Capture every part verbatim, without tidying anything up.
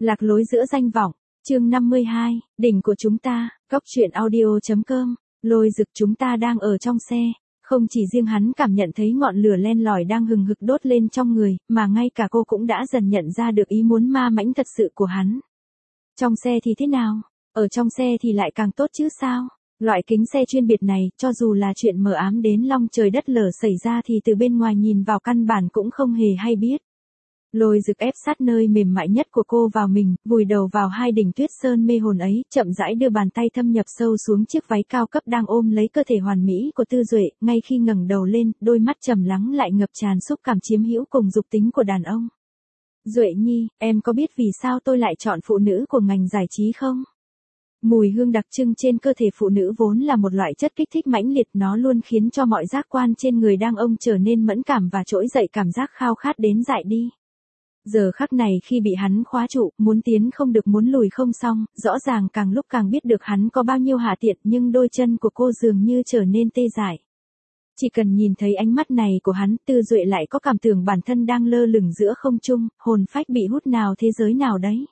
Lạc lối giữa danh vọng, chương năm mươi hai, đỉnh của chúng ta, góc truyện audio chấm com, Lôi Dực chúng ta đang ở trong xe, không chỉ riêng hắn cảm nhận thấy ngọn lửa len lỏi đang hừng hực đốt lên trong người, mà ngay cả cô cũng đã dần nhận ra được ý muốn ma mãnh thật sự của hắn. Trong xe thì thế nào? Ở trong xe thì lại càng tốt chứ sao? Loại kính xe chuyên biệt này, cho dù là chuyện mờ ám đến long trời đất lở xảy ra thì từ bên ngoài nhìn vào căn bản cũng không hề hay biết. Lôi Dực ép sát nơi mềm mại nhất của cô vào mình, vùi đầu vào hai đỉnh tuyết sơn mê hồn ấy, chậm rãi đưa bàn tay thâm nhập sâu xuống chiếc váy cao cấp đang ôm lấy cơ thể hoàn mỹ của Tư Duệ, ngay khi ngẩng đầu lên, đôi mắt trầm lắng lại ngập tràn xúc cảm chiếm hữu cùng dục tính của đàn ông. Duệ Nhi, em có biết vì sao tôi lại chọn phụ nữ của ngành giải trí không? Mùi hương đặc trưng trên cơ thể phụ nữ vốn là một loại chất kích thích mãnh liệt, nó luôn khiến cho mọi giác quan trên người đàn ông trở nên mẫn cảm và trỗi dậy cảm giác khao khát đến dại đi. Giờ khắc này khi bị hắn khóa trụ, muốn tiến không được muốn lùi không xong, rõ ràng càng lúc càng biết được hắn có bao nhiêu hạ tiện, nhưng đôi chân của cô dường như trở nên tê dại. Chỉ cần nhìn thấy ánh mắt này của hắn, Tư Duệ lại có cảm tưởng bản thân đang lơ lửng giữa không trung, hồn phách bị hút nào thế giới nào đấy.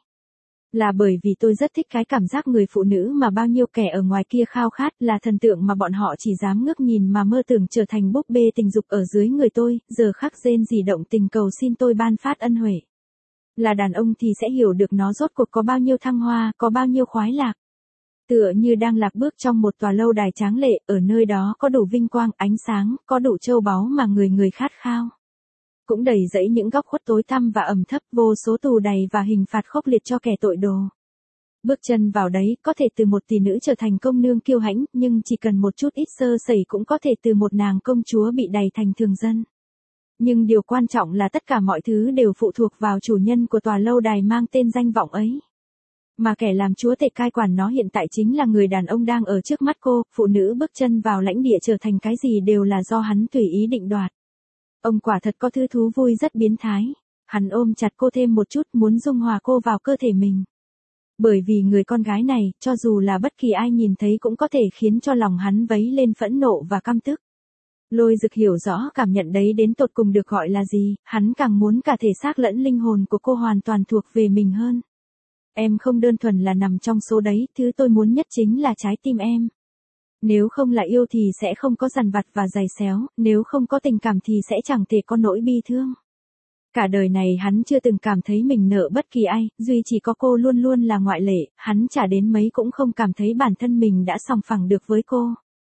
Là bởi vì tôi rất thích cái cảm giác người phụ nữ mà bao nhiêu kẻ ở ngoài kia khao khát, là thần tượng mà bọn họ chỉ dám ngước nhìn mà mơ tưởng trở thành búp bê tình dục ở dưới người tôi, giờ khắc rên rỉ động tình cầu xin tôi ban phát ân huệ. Là đàn ông thì sẽ hiểu được nó rốt cuộc có bao nhiêu thăng hoa, có bao nhiêu khoái lạc. Tựa như đang lạc bước trong một tòa lâu đài tráng lệ, ở nơi đó có đủ vinh quang, ánh sáng, có đủ châu báu mà người người khát khao. Cũng đầy dẫy những góc khuất tối tăm và ẩm thấp, vô số tù đày và hình phạt khốc liệt cho kẻ tội đồ. Bước chân vào đấy, có thể từ một tỷ nữ trở thành công nương kiêu hãnh, nhưng chỉ cần một chút ít sơ sẩy cũng có thể từ một nàng công chúa bị đày thành thường dân. Nhưng điều quan trọng là tất cả mọi thứ đều phụ thuộc vào chủ nhân của tòa lâu đài mang tên danh vọng ấy. Mà kẻ làm chúa tể cai quản nó hiện tại chính là người đàn ông đang ở trước mắt cô, phụ nữ bước chân vào lãnh địa trở thành cái gì đều là do hắn tùy ý định đoạt. Ông quả thật có thứ thú vui rất biến thái. Hắn ôm chặt cô thêm một chút, muốn dung hòa cô vào cơ thể mình. Bởi vì người con gái này, cho dù là bất kỳ ai nhìn thấy cũng có thể khiến cho lòng hắn vấy lên phẫn nộ và căm tức. Lôi Dực hiểu rõ cảm nhận đấy đến tột cùng được gọi là gì, hắn càng muốn cả thể xác lẫn linh hồn của cô hoàn toàn thuộc về mình hơn. Em không đơn thuần là nằm trong số đấy, thứ tôi muốn nhất chính là trái tim em. Nếu không là yêu thì sẽ không có dằn vặt và giày xéo, nếu không có tình cảm thì sẽ chẳng thể có nỗi bi thương. Cả đời này hắn chưa từng cảm thấy mình nợ bất kỳ ai, duy chỉ có cô luôn luôn là ngoại lệ, hắn trả đến mấy cũng không cảm thấy bản thân mình đã sòng phẳng được với cô.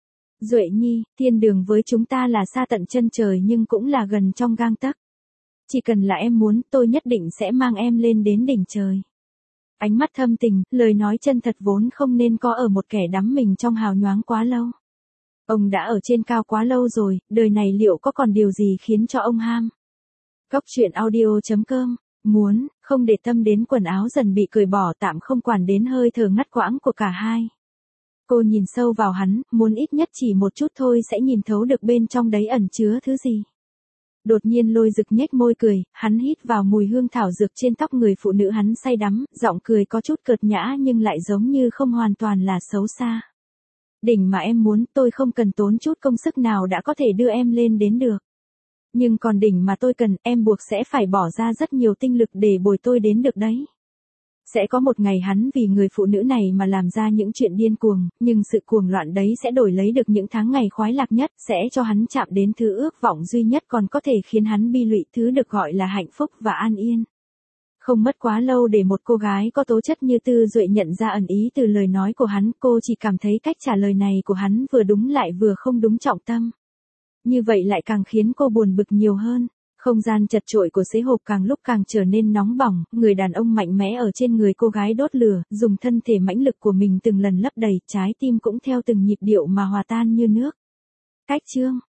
Duệ Nhi, thiên đường với chúng ta là xa tận chân trời nhưng cũng là gần trong gang tấc. Chỉ cần là em muốn, tôi nhất định sẽ mang em lên đến đỉnh trời. Ánh mắt thâm tình, lời nói chân thật vốn không nên có ở một kẻ đắm mình trong hào nhoáng quá lâu. Ông đã ở trên cao quá lâu rồi, đời này liệu có còn điều gì khiến cho ông ham? Góc truyện audio chấm com, muốn, không để tâm đến quần áo dần bị cởi bỏ, tạm không quản đến hơi thở ngắt quãng của cả hai. Cô nhìn sâu vào hắn, muốn ít nhất chỉ một chút thôi sẽ nhìn thấu được bên trong đấy ẩn chứa thứ gì. Đột nhiên Lôi Dực nhếch môi cười, hắn hít vào mùi hương thảo dược trên tóc người phụ nữ hắn say đắm, giọng cười có chút cợt nhã nhưng lại giống như không hoàn toàn là xấu xa. Đỉnh mà em muốn, tôi không cần tốn chút công sức nào đã có thể đưa em lên đến được. Nhưng còn đỉnh mà tôi cần, em buộc sẽ phải bỏ ra rất nhiều tinh lực để bồi tôi đến được đấy. Sẽ có một ngày hắn vì người phụ nữ này mà làm ra những chuyện điên cuồng, nhưng sự cuồng loạn đấy sẽ đổi lấy được những tháng ngày khoái lạc nhất, sẽ cho hắn chạm đến thứ ước vọng duy nhất còn có thể khiến hắn bi lụy, thứ được gọi là hạnh phúc và an yên. Không mất quá lâu để một cô gái có tố chất như Tư Duệ nhận ra ẩn ý từ lời nói của hắn, cô chỉ cảm thấy cách trả lời này của hắn vừa đúng lại vừa không đúng trọng tâm. Như vậy lại càng khiến cô buồn bực nhiều hơn. Không gian chật chội của xế hộp càng lúc càng trở nên nóng bỏng, người đàn ông mạnh mẽ ở trên người cô gái đốt lửa, dùng thân thể mãnh lực của mình từng lần lấp đầy, trái tim cũng theo từng nhịp điệu mà hòa tan như nước. Cách chương